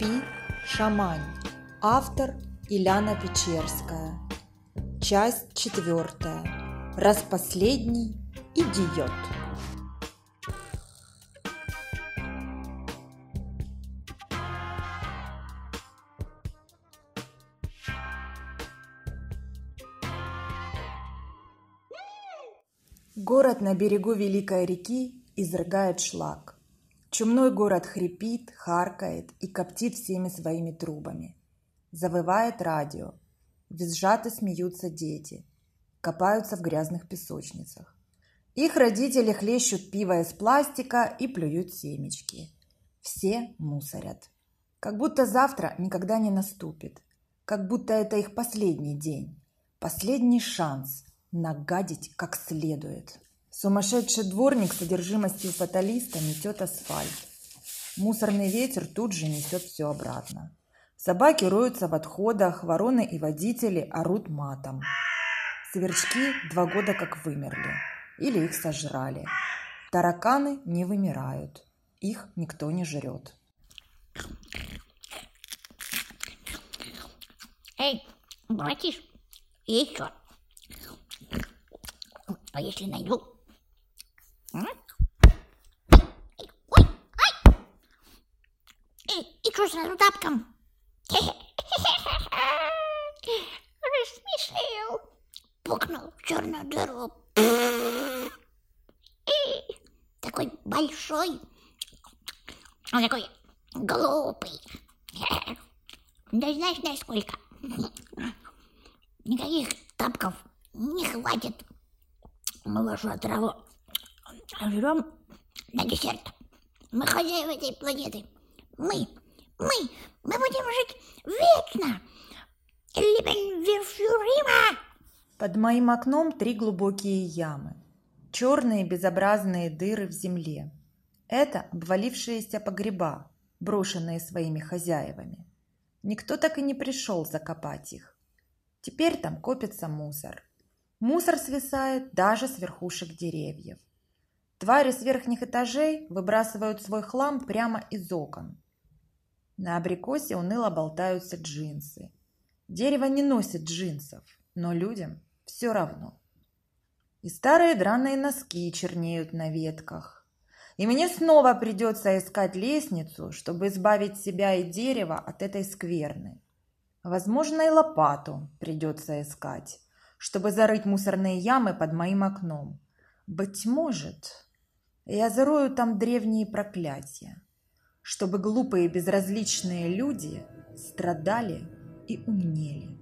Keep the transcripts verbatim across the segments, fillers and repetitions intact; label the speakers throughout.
Speaker 1: Спи, шамань. Автор Иляна Печерская. Часть четвертая. Распоследний идиот. Город на берегу великой реки изрыгает шлак. Чумной город хрипит, харкает и коптит всеми своими трубами. Завывает радио. Визжат и смеются дети. Копаются в грязных песочницах. Их родители хлещут пиво из пластика и плюют семечки. Все мусорят. Как будто завтра никогда не наступит. Как будто это их последний день. Последний шанс нагадить как следует. Сумасшедший дворник с содержимостью фаталиста метет асфальт. Мусорный ветер тут же несет все обратно. Собаки роются в отходах, вороны и водители орут матом. Сверчки два года как вымерли. Или их сожрали. Тараканы не вымирают. Их никто не жрет.
Speaker 2: Эй, братиш, есть что? А если найду? М? Ой, ай! И, и что сразу тапком? Рассмешил. Пукнул в черную дыру. И такой большой. Он такой глупый. Да знаешь, насколько? Никаких тапков не хватит. Мы вашу отраву жрем на десерт. Мы хозяева этой планеты. Мы, мы, мы будем жить вечно. Leben wir für immer.
Speaker 1: Под моим окном три глубокие ямы. Черные безобразные дыры в земле. Это обвалившиеся погреба, брошенные своими хозяевами. Никто так и не пришел закопать их. Теперь там копится мусор. Мусор свисает даже с верхушек деревьев. Твари с верхних этажей выбрасывают свой хлам прямо из окон. На абрикосе уныло болтаются джинсы. Дерево не носит джинсов, но людям все равно. И старые драные носки чернеют на ветках. И мне снова придется искать лестницу, чтобы избавить себя и дерево от этой скверны. Возможно, и лопату придется искать, чтобы зарыть мусорные ямы под моим окном. Быть может, я зарою там древние проклятия, чтобы глупые безразличные люди страдали и умнели.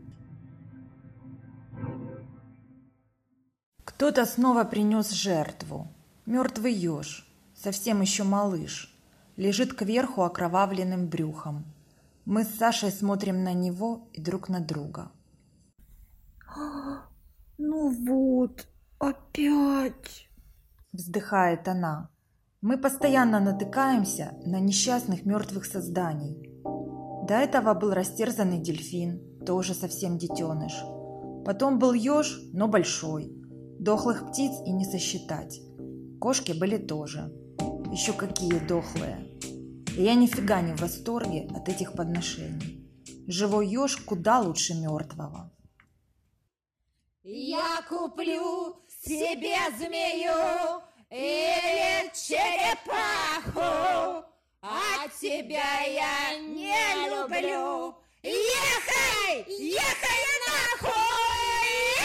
Speaker 1: Кто-то снова принес жертву. Мертвый еж, совсем еще малыш, лежит кверху окровавленным брюхом. Мы с Сашей смотрим на него и друг на друга.
Speaker 3: «Ну вот, опять!» –
Speaker 1: вздыхает она. Мы постоянно натыкаемся на несчастных мертвых созданий. До этого был растерзанный дельфин, тоже совсем детеныш. Потом был еж, но большой. Дохлых птиц и не сосчитать. Кошки были тоже. Еще какие дохлые. И я нифига не в восторге от этих подношений. Живой еж куда лучше мертвого.
Speaker 4: Я куплю себе змею или черепаху, а тебя я не люблю. Ехай, ехай нахуй!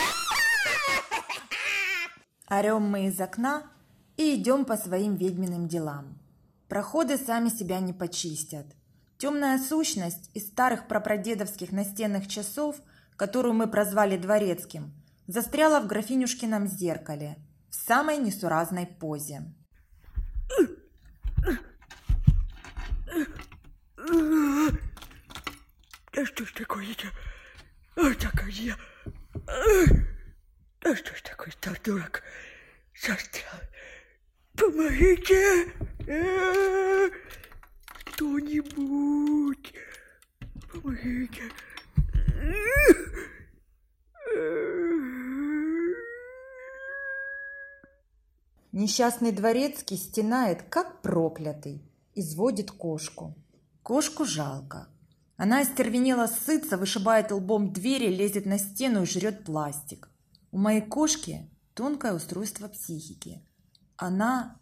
Speaker 1: Орем мы из окна и идем по своим ведьминым делам. Проходы сами себя не почистят. Темная сущность из старых прапрадедовских настенных часов, которую мы прозвали дворецким, застряла в графинюшкином зеркале в самой несуразной позе.
Speaker 3: Да что ж такое-то? А такая. Да что ж такое, стар дурак? Застрял. Помогите! Кто-нибудь! Помогите!
Speaker 1: Несчастный дворецкий стенает, как проклятый, изводит кошку. Кошку жалко. Она остервенела сыться, вышибает лбом двери, лезет на стену и жрет пластик. У моей кошки тонкое устройство психики. Она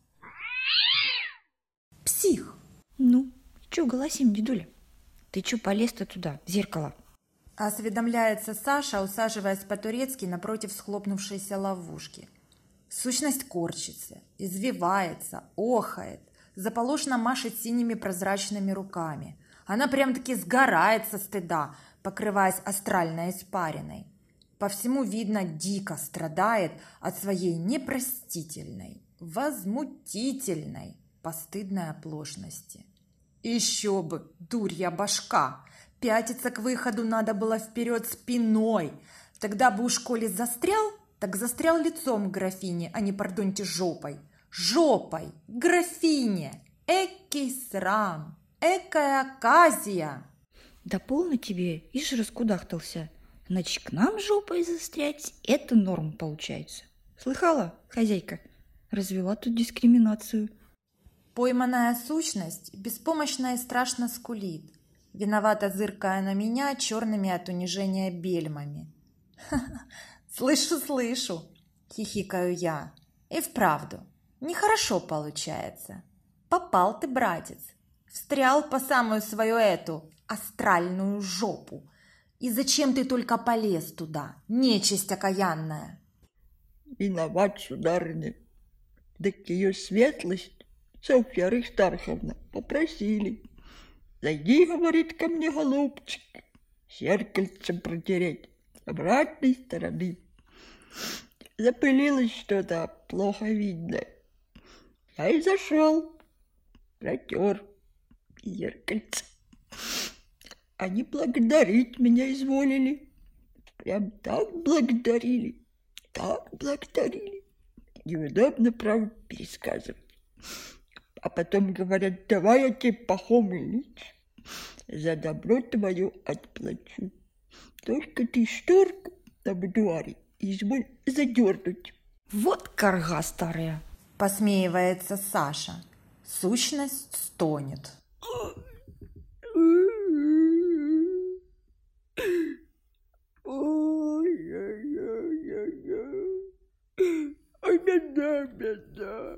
Speaker 1: псих.
Speaker 5: Ну, чё голосим, дедуля? Ты чё полез-то туда, в зеркало?
Speaker 1: Осведомляется Саша, усаживаясь по-турецки напротив схлопнувшейся ловушки. Сущность корчится, извивается, охает, заполошно машет синими прозрачными руками. Она прям-таки сгорает со стыда, покрываясь астральной испариной. По всему видно, дико страдает от своей непростительной, возмутительной, постыдной оплошности. Еще бы, дурья башка! Пятиться к выходу надо было вперед спиной. Тогда бы у школе застрял, так застрял лицом к графине, а не, пардоньте, жопой. Жопой, к графине! Экий срам! Экая оказия!
Speaker 5: Да полно тебе, ишь раскудахтался. Значит, к нам жопой застрять – это норм получается. Слыхала, хозяйка? Развела тут дискриминацию.
Speaker 1: Пойманная сущность беспомощно и страшно скулит, виновато зыркая на меня черными от унижения бельмами. «Слышу, слышу!» – хихикаю я. «И вправду, нехорошо получается. Попал ты, братец, встрял по самую свою эту астральную жопу. И зачем ты только полез туда, нечисть окаянная?»
Speaker 3: Виноват, сударыня. Так ее светлость, Софья Аристарховна, попросили. Зайди, говорит, ко мне, голубчик, зеркальцем протереть с обратной стороны. Запылилось что-то, плохо видно. Я и зашел, протер зеркальце. Они благодарить меня изволили. Прям так благодарили, так благодарили. Неудобно, право, пересказывать. А потом говорят, давай я тебе пахом лечь. За добро твое отплачу. Только ты шторку на будуаре изволь задернуть.
Speaker 5: Вот карга старая.
Speaker 1: Посмеивается Саша. Сущность стонет.
Speaker 3: Ой-ой-ой-ой-ой. Ой, беда, беда.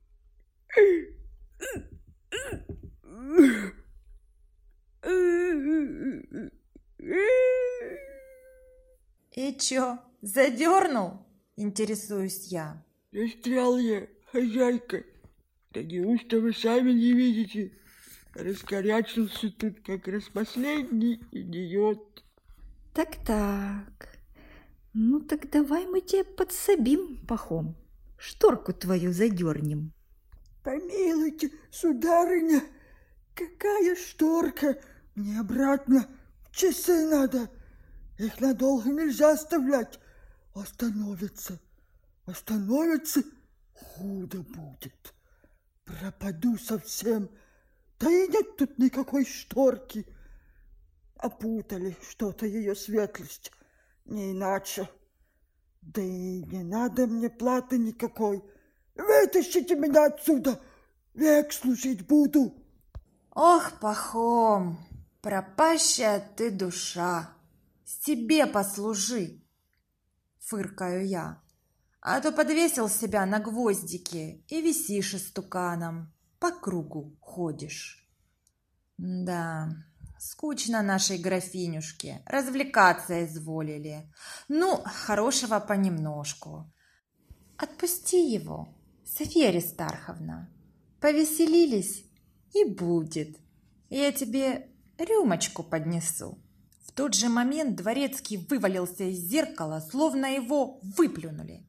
Speaker 1: И чё, задернул? Интересуюсь я.
Speaker 3: Застрял я, хозяйка. Да неужто вы сами не видите? Раскорячился тут как раз последний идиот.
Speaker 5: Так-так. Ну так давай мы тебе подсобим пахом. Шторку твою задернем.
Speaker 3: Помилуйте, сударыня, какая шторка? Мне обратно в часы надо. Их надолго нельзя оставлять. Остановится, остановится, худо будет. Пропаду совсем. Да и нет тут никакой шторки. Опутали что-то ее светлость, не иначе. Да и не надо мне платы никакой. Вытащите меня отсюда, век служить буду.
Speaker 1: Ох, Пахом, пропащая ты душа, себе послужи, фыркаю я. А то подвесил себя на гвоздике и висишь истуканом, по кругу ходишь. Да, скучно нашей графинюшке, развлекаться изволили. Ну, хорошего понемножку. Отпусти его, Софья Аристарховна. Повеселились, и будет. Я тебе рюмочку поднесу. В тот же момент дворецкий вывалился из зеркала, словно его выплюнули.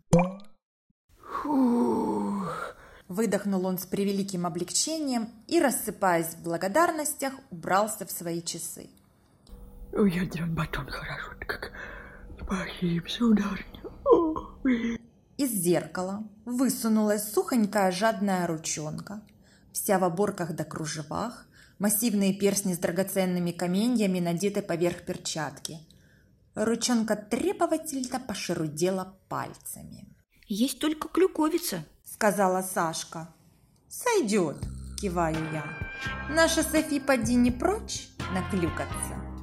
Speaker 3: Фух.
Speaker 1: Выдохнул он с превеликим облегчением и, рассыпаясь в благодарностях, убрался в свои часы.
Speaker 3: Ой, ядрен батон, хорошо как. Спасибо, сударыня. Ой.
Speaker 1: Из зеркала высунулась сухонькая жадная ручонка, вся в оборках да кружевах, массивные перстни с драгоценными каменьями надеты поверх перчатки. Ручонка требовательно пошерудела пальцами.
Speaker 5: Есть только клюковица,
Speaker 1: сказала Сашка. Сойдет, киваю я. Наша Софи поди не прочь наклюкаться.